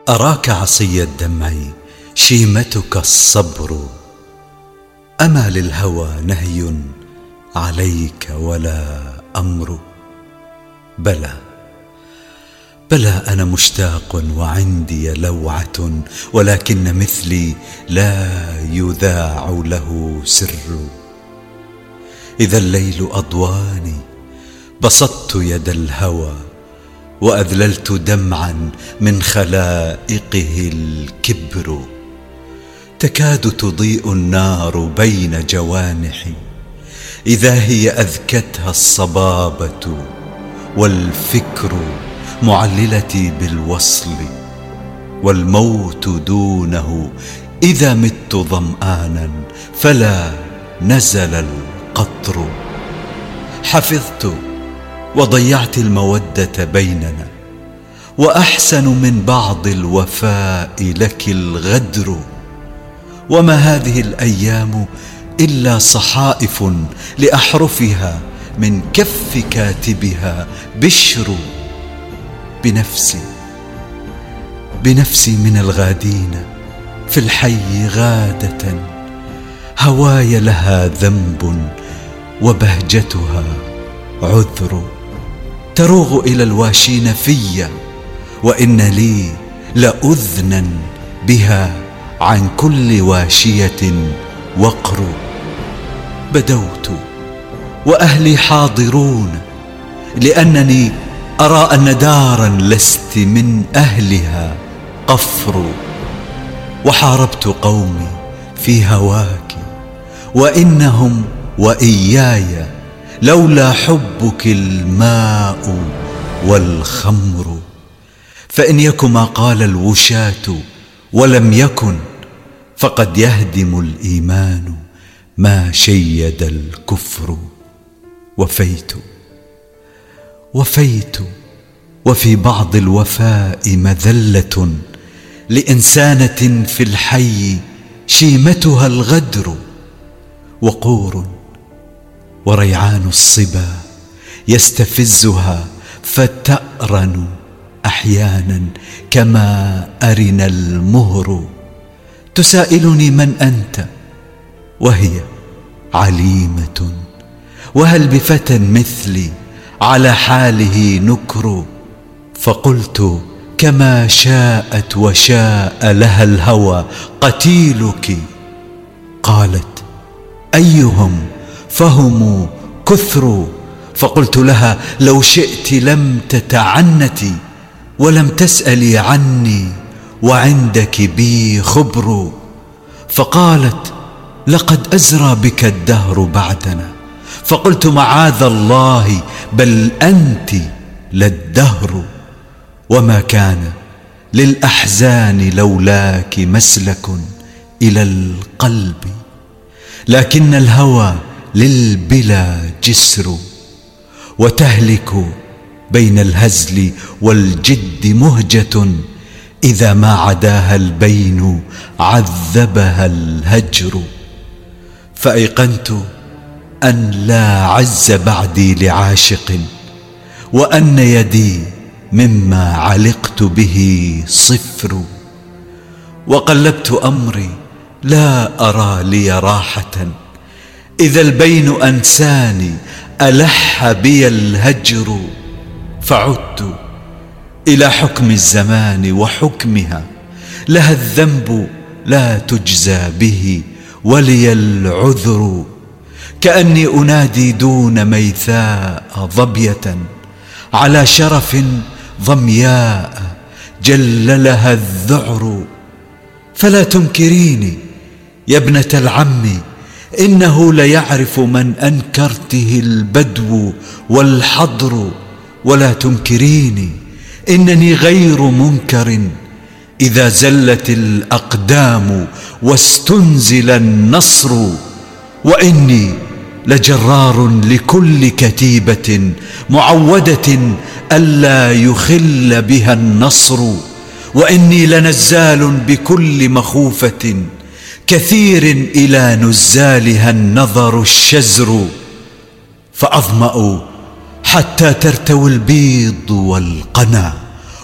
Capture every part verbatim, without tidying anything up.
أراك عصي الدمع شيمتك الصبر، أما للهوى نهي عليك ولا أمر. بلى بلى أنا مشتاق وعندي لوعة، ولكن مثلي لا يذاع له سر. إذا الليل أضواني بسطت يد الهوى، وأذللت دمعا من خلائقه الكبر. تكاد تضيء النار بين جوانحي، إذا هي أذكتها الصبابة والفكر معللتي بالوصل. والموت دونه إذا مت ظمآنا فلا نزل القطر. حفظت وضيعت المودة بيننا، وأحسن من بعض الوفاء لك الغدر. وما هذه الأيام إلا صحائف لأحرفها من كف كاتبها بشر. بنفسي بنفسي من الغادين في الحي غادة، هواي لها ذنب وبهجتها عذر. تروغ إلى الواشين في، وإن لي لأذنا بها عن كل واشية وقر. بدوت وأهلي حاضرون، لأنني أرى أن دارا لست من أهلها قفر. وحاربت قومي في هواك، وإنهم وإياي لولا حبك الماء والخمر. فإن يك ما قال الوشاة ولم يكن، فقد يهدم الإيمان ما شيد الكفر. وفيت وفيت وفي بعض الوفاء مذلة لإنسانة في الحي شيمتها الغدر. وقور وريعان الصبا يستفزها فتأرن أحيانا كما أرن المهر. تسائلني من أنت وهي عليمة، وهل بفتى مثلي على حاله نكر. فقلت كما شاءت وشاء لها الهوى قتيلك. قالت أيهم فهم كثر. فقلت لها لو شئت لم تتعنتي، ولم تسألي عني وعندك بي خبر. فقالت لقد أزرى بك الدهر بعدنا. فقلت معاذ الله، بل أنت للدهر. وما كان للأحزان لولاك مسلك إلى القلب، لكن الهوى للبلا جسر. وتهلك بين الهزل والجد مهجة، إذا ما عداها البين عذبها الهجر. فأيقنت أن لا عز بعدي لعاشق، وأن يدي مما علقت به صفر. وقلبت أمري لا أرى لي راحة، إذا البين أنساني ألح بي الهجر. فعدت إلى حكم الزمان وحكمها، لها الذنب لا تجزى به ولي العذر. كأني أنادي دون ميثاء ظبية على شرف ظمياء جللها الذعر. فلا تنكريني يا ابنة العم، إنه ليعرف من أنكرته البدو والحضر. ولا تنكريني إنني غير منكر، إذا زلت الأقدام واستنزل النصر. وإني لجرار لكل كتيبة معودة ألا يخل بها النصر. وإني لنزال بكل مخوفة، كثير إلى نزالها النظر الشزر. فأظمأ حتى ترتوي البيض والقنا،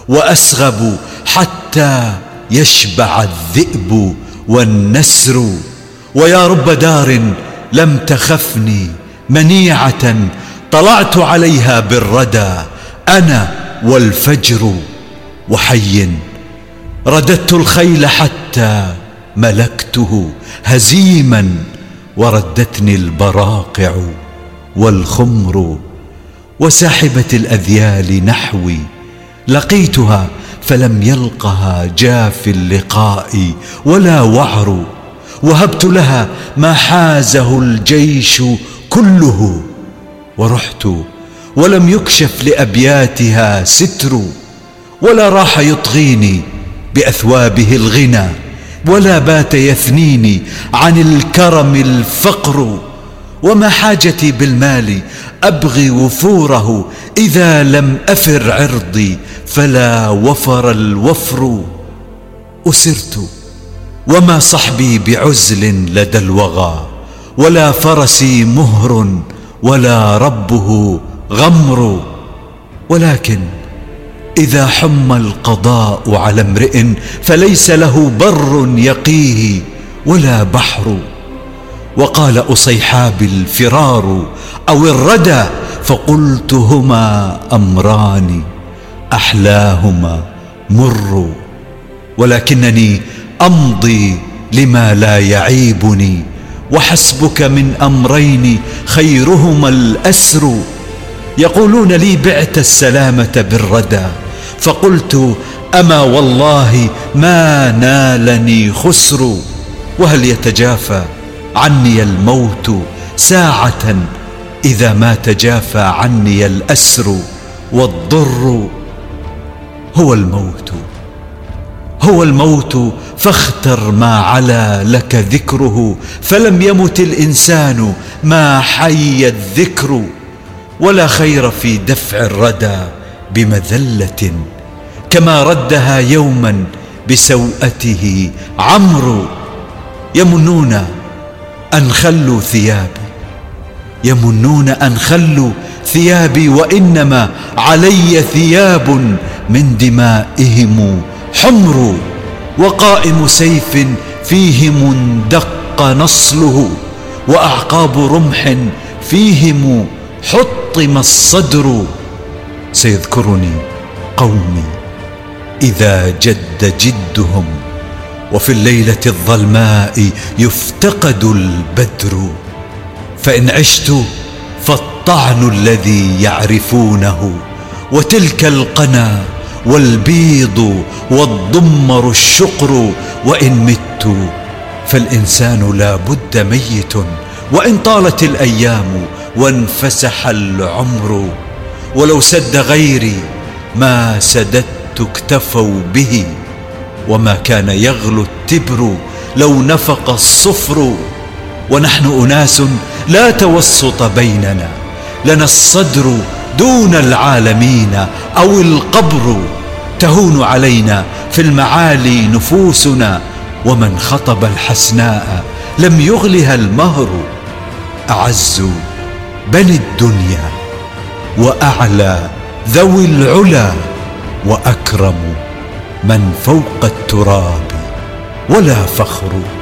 وأسغب حتى يشبع الذئب والنسر. ويا رب دار لم تخفني منيعة طلعت عليها بالردى أنا والفجر. وحي رددت الخيل حتى ملكته هزيما وردتني البراقع والخمر. وساحبة الأذيال نحوي لقيتها فلم يلقها جاف اللقاء ولا وعر. وهبت لها ما حازه الجيش كله ورحت ولم يكشف لأبياتها ستر. ولا راح يطغيني بأثوابه الغنى ولا بات يثنيني عن الكرم الفقر. وما حاجتي بالمال أبغي وفوره إذا لم أفر عرضي فلا وفر الوفر. أسرت وما صحبي بعزل لدى الوغى ولا فرسي مهر ولا ربه غمر. ولكن إذا حم القضاء على امرئ فليس له بر يقيه ولا بحر. وقال أصيحاب الفرار أو الردى فقلت هما أمران أحلاهما مر. ولكنني أمضي لما لا يعيبني وحسبك من أمرين خيرهما الأسر. يقولون لي بعت السلامة بالردى فقلت أما والله ما نالني خسر. وهل يتجافى عني الموت ساعة إذا ما تجافى عني الأسر والضر. هو الموت هو الموت فاختر ما علا لك ذكره فلم يمت الإنسان ما حي الذكر. ولا خير في دفع الردى بمذلة كما ردها يوما بسوءته عمرو. يمنون أن خلوا ثيابي يمنون أن خلوا ثيابي وإنما علي ثياب من دمائهم حمر. وقائم سيف فيه مندق نصله وأعقاب رمح فيهم حطم الصدر. سيذكرني قومي إذا جد جدهم وفي الليلة الظلماء يفتقد البدر. فإن عشت فالطعن الذي يعرفونه وتلك القنا والبيض والضمر الشقر. وإن مت فالإنسان لا بد ميت وإن طالت الأيام وانفسح العمر. ولو سد غيري ما سددت اكتفوا به وما كان يغلو التبر لو نفق الصفر. ونحن أناس لا توسط بيننا لنا الصدر دون العالمين أو القبر. تهون علينا في المعالي نفوسنا ومن خطب الحسناء لم يغلها المهر. أعز بني الدنيا وأعلى ذوي العلا وأكرم من فوق التراب ولا فخر.